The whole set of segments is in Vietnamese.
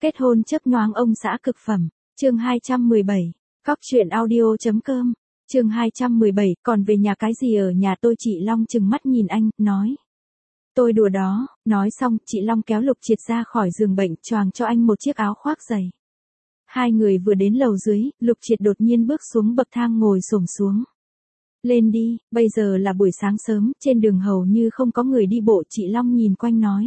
Kết hôn chớp nhoáng ông xã cực phẩm. Chương 217. Cóc truyện audio.com. Chương 217, còn về nhà cái gì ở nhà tôi? Chị Long trừng mắt nhìn anh, nói. Tôi đùa đó. Nói xong, chị Long kéo Lục Triệt ra khỏi giường bệnh, choàng cho anh một chiếc áo khoác dày. Hai người vừa đến lầu dưới, Lục Triệt đột nhiên bước xuống bậc thang, ngồi xổm xuống. Lên đi, bây giờ là buổi sáng sớm, trên đường hầu như không có người đi bộ. Chị Long nhìn quanh nói.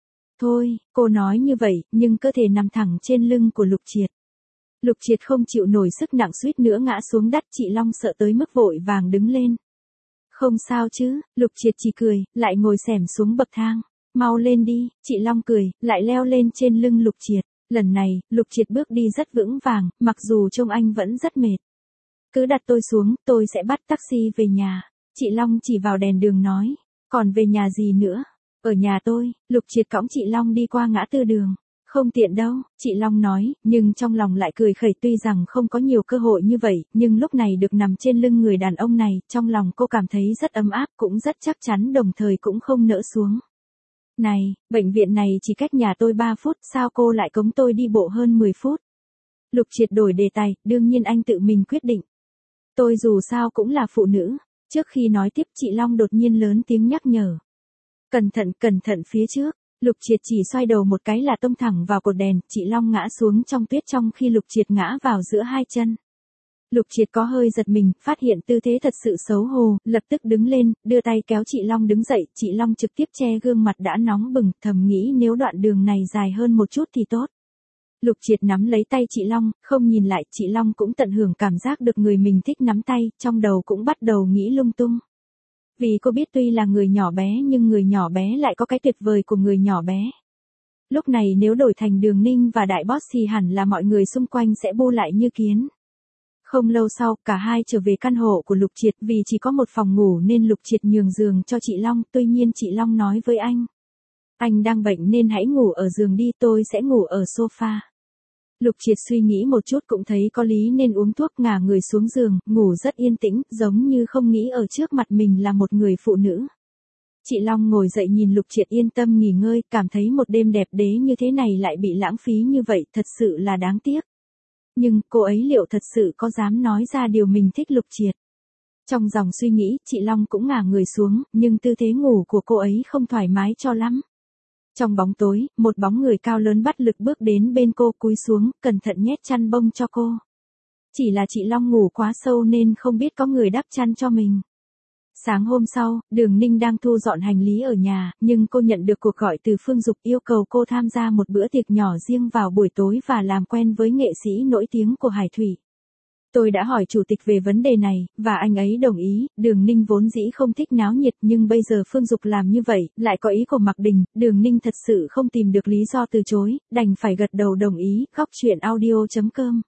Thôi, cô nói như vậy, nhưng cơ thể nằm thẳng trên lưng của Lục Triệt. Lục Triệt không chịu nổi sức nặng, suýt nữa ngã xuống đất. Chị Long sợ tới mức vội vàng đứng lên. Không sao chứ? Lục Triệt chỉ cười, lại ngồi xổm xuống bậc thang. Mau lên đi, chị Long cười, lại leo lên trên lưng Lục Triệt. Lần này, Lục Triệt bước đi rất vững vàng, mặc dù trông anh vẫn rất mệt. Cứ đặt tôi xuống, tôi sẽ bắt taxi về nhà. Chị Long chỉ vào đèn đường nói. Còn về nhà gì nữa? Ở nhà tôi. Lục Triệt cõng chị Long đi qua ngã tư đường. Không tiện đâu, chị Long nói, nhưng trong lòng lại cười khẩy. Tuy rằng không có nhiều cơ hội như vậy, nhưng lúc này được nằm trên lưng người đàn ông này, trong lòng cô cảm thấy rất ấm áp, cũng rất chắc chắn, đồng thời cũng không nỡ xuống. Này, bệnh viện này chỉ cách nhà tôi 3 phút, sao cô lại cõng tôi đi bộ hơn 10 phút? Lục Triệt đổi đề tài, đương nhiên anh tự mình quyết định. Tôi dù sao cũng là phụ nữ. Trước khi nói tiếp, chị Long đột nhiên lớn tiếng nhắc nhở. Cẩn thận phía trước. Lục Triệt chỉ xoay đầu một cái là tông thẳng vào cột đèn, chị Long ngã xuống trong tuyết trong khi Lục Triệt ngã vào giữa hai chân. Lục Triệt có hơi giật mình, phát hiện tư thế thật sự xấu hổ, lập tức đứng lên, đưa tay kéo chị Long đứng dậy. Chị Long trực tiếp che gương mặt đã nóng bừng, thầm nghĩ nếu đoạn đường này dài hơn một chút thì tốt. Lục Triệt nắm lấy tay chị Long, không nhìn lại. Chị Long cũng tận hưởng cảm giác được người mình thích nắm tay, trong đầu cũng bắt đầu nghĩ lung tung. Vì cô biết tuy là người nhỏ bé nhưng người nhỏ bé lại có cái tuyệt vời của người nhỏ bé. Lúc này nếu đổi thành Đường Ninh và Đại Boss thì hẳn là mọi người xung quanh sẽ bu lại như kiến. Không lâu sau, cả hai trở về căn hộ của Lục Triệt. Vì chỉ có một phòng ngủ nên Lục Triệt nhường giường cho chị Long. Tuy nhiên chị Long nói với anh. Anh đang bệnh nên hãy ngủ ở giường đi, tôi sẽ ngủ ở sofa. Lục Triệt suy nghĩ một chút cũng thấy có lý nên uống thuốc, ngả người xuống giường, ngủ rất yên tĩnh, giống như không nghĩ ở trước mặt mình là một người phụ nữ. Chị Long ngồi dậy nhìn Lục Triệt yên tâm nghỉ ngơi, cảm thấy một đêm đẹp đẽ như thế này lại bị lãng phí như vậy, thật sự là đáng tiếc. Nhưng cô ấy liệu thật sự có dám nói ra điều mình thích Lục Triệt? Trong dòng suy nghĩ, chị Long cũng ngả người xuống, nhưng tư thế ngủ của cô ấy không thoải mái cho lắm. Trong bóng tối, một bóng người cao lớn bắt lực bước đến bên cô, cúi xuống, cẩn thận nhét chăn bông cho cô. Chỉ là chị Long ngủ quá sâu nên không biết có người đắp chăn cho mình. Sáng hôm sau, Đường Ninh đang thu dọn hành lý ở nhà, nhưng cô nhận được cuộc gọi từ Phương Dục yêu cầu cô tham gia một bữa tiệc nhỏ riêng vào buổi tối và làm quen với nghệ sĩ nổi tiếng của Hải Thủy. Tôi đã hỏi chủ tịch về vấn đề này, và anh ấy đồng ý. Đường Ninh vốn dĩ không thích náo nhiệt, nhưng bây giờ Phương Dục làm như vậy, lại có ý của Mạc Đình, Đường Ninh thật sự không tìm được lý do từ chối, đành phải gật đầu đồng ý. Cóc truyện audio.com.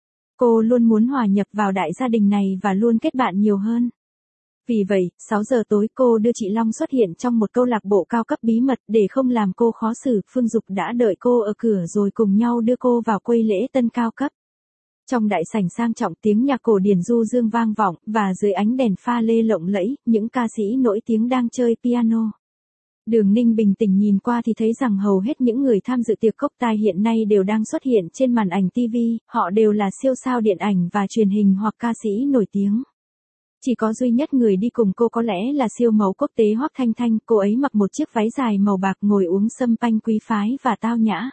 Cô luôn muốn hòa nhập vào đại gia đình này và luôn kết bạn nhiều hơn. Vì vậy, 6 giờ tối cô đưa chị Long xuất hiện trong một câu lạc bộ cao cấp bí mật để không làm cô khó xử. Phương Dục đã đợi cô ở cửa rồi cùng nhau đưa cô vào quây lễ tân cao cấp. Trong đại sảnh sang trọng, tiếng nhạc cổ điển du dương vang vọng, và dưới ánh đèn pha lê lộng lẫy, những ca sĩ nổi tiếng đang chơi piano. Đường Ninh bình tĩnh nhìn qua thì thấy rằng hầu hết những người tham dự tiệc cốc tai hiện nay đều đang xuất hiện trên màn ảnh TV, họ đều là siêu sao điện ảnh và truyền hình hoặc ca sĩ nổi tiếng. Chỉ có duy nhất người đi cùng cô có lẽ là siêu mẫu quốc tế Hoắc Thanh Thanh, cô ấy mặc một chiếc váy dài màu bạc ngồi uống sâm panh quý phái và tao nhã.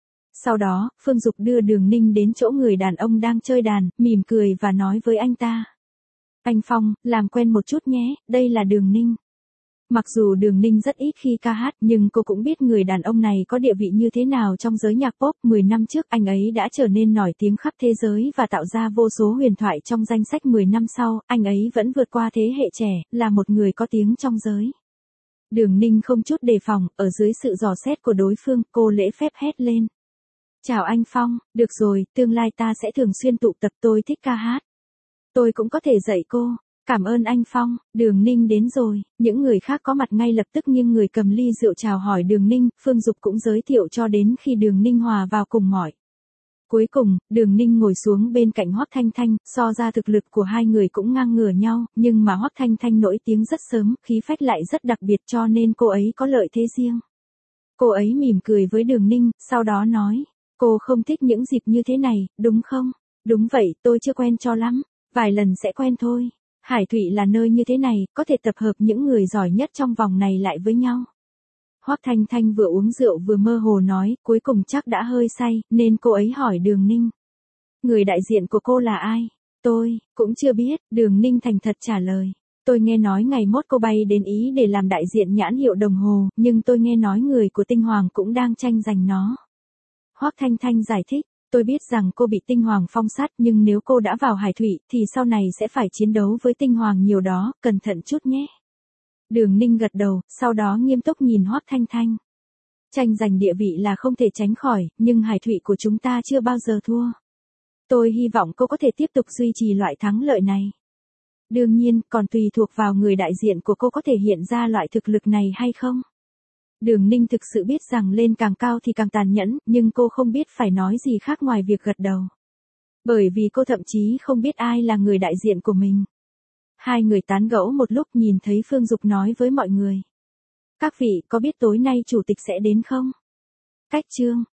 Sau đó, Phương Dục đưa Đường Ninh đến chỗ người đàn ông đang chơi đàn, mỉm cười và nói với anh ta. Anh Phong, làm quen một chút nhé, đây là Đường Ninh. Mặc dù Đường Ninh rất ít khi ca hát, nhưng cô cũng biết người đàn ông này có địa vị như thế nào trong giới nhạc pop. 10 năm trước anh ấy đã trở nên nổi tiếng khắp thế giới và tạo ra vô số huyền thoại trong danh sách. 10 năm sau, anh ấy vẫn vượt qua thế hệ trẻ, là một người có tiếng trong giới. Đường Ninh không chút đề phòng, ở dưới sự dò xét của đối phương, cô lễ phép hét lên. Chào anh Phong, được rồi, tương lai ta sẽ thường xuyên tụ tập, tôi thích ca hát. Tôi cũng có thể dạy cô. Cảm ơn anh Phong. Đường Ninh đến rồi, những người khác có mặt ngay lập tức nghiêng người cầm ly rượu chào hỏi Đường Ninh. Phương Dục cũng giới thiệu cho đến khi Đường Ninh hòa vào cùng mọi. Cuối cùng, Đường Ninh ngồi xuống bên cạnh Hoắc Thanh Thanh, so ra thực lực của hai người cũng ngang ngửa nhau, nhưng mà Hoắc Thanh Thanh nổi tiếng rất sớm, khí phách lại rất đặc biệt cho nên cô ấy có lợi thế riêng. Cô ấy mỉm cười với Đường Ninh, sau đó nói, Cô không thích những dịp như thế này, đúng không? Đúng vậy, tôi chưa quen cho lắm. Vài lần sẽ quen thôi. Hải Thụy là nơi như thế này, có thể tập hợp những người giỏi nhất trong vòng này lại với nhau. Hoắc Thanh Thanh vừa uống rượu vừa mơ hồ nói, cuối cùng chắc đã hơi say, nên cô ấy hỏi Đường Ninh. Người đại diện của cô là ai? Tôi, cũng chưa biết, Đường Ninh thành thật trả lời. Tôi nghe nói ngày mốt cô bay đến Ý để làm đại diện nhãn hiệu đồng hồ, nhưng tôi nghe nói người của Tinh Hoàng cũng đang tranh giành nó. Hoắc Thanh Thanh giải thích, tôi biết rằng cô bị Tinh Hoàng phong sát nhưng nếu cô đã vào Hải Thụy thì sau này sẽ phải chiến đấu với Tinh Hoàng nhiều đó, cẩn thận chút nhé. Đường Ninh gật đầu, sau đó nghiêm túc nhìn Hoắc Thanh Thanh. Tranh giành địa vị là không thể tránh khỏi, nhưng Hải Thụy của chúng ta chưa bao giờ thua. Tôi hy vọng cô có thể tiếp tục duy trì loại thắng lợi này. Đương nhiên, còn tùy thuộc vào người đại diện của cô có thể hiện ra loại thực lực này hay không. Đường Ninh thực sự biết rằng lên càng cao thì càng tàn nhẫn, nhưng cô không biết phải nói gì khác ngoài việc gật đầu. Bởi vì cô thậm chí không biết ai là người đại diện của mình. Hai người tán gẫu một lúc nhìn thấy Phương Dục nói với mọi người. Các vị có biết tối nay chủ tịch sẽ đến không? Cách chương.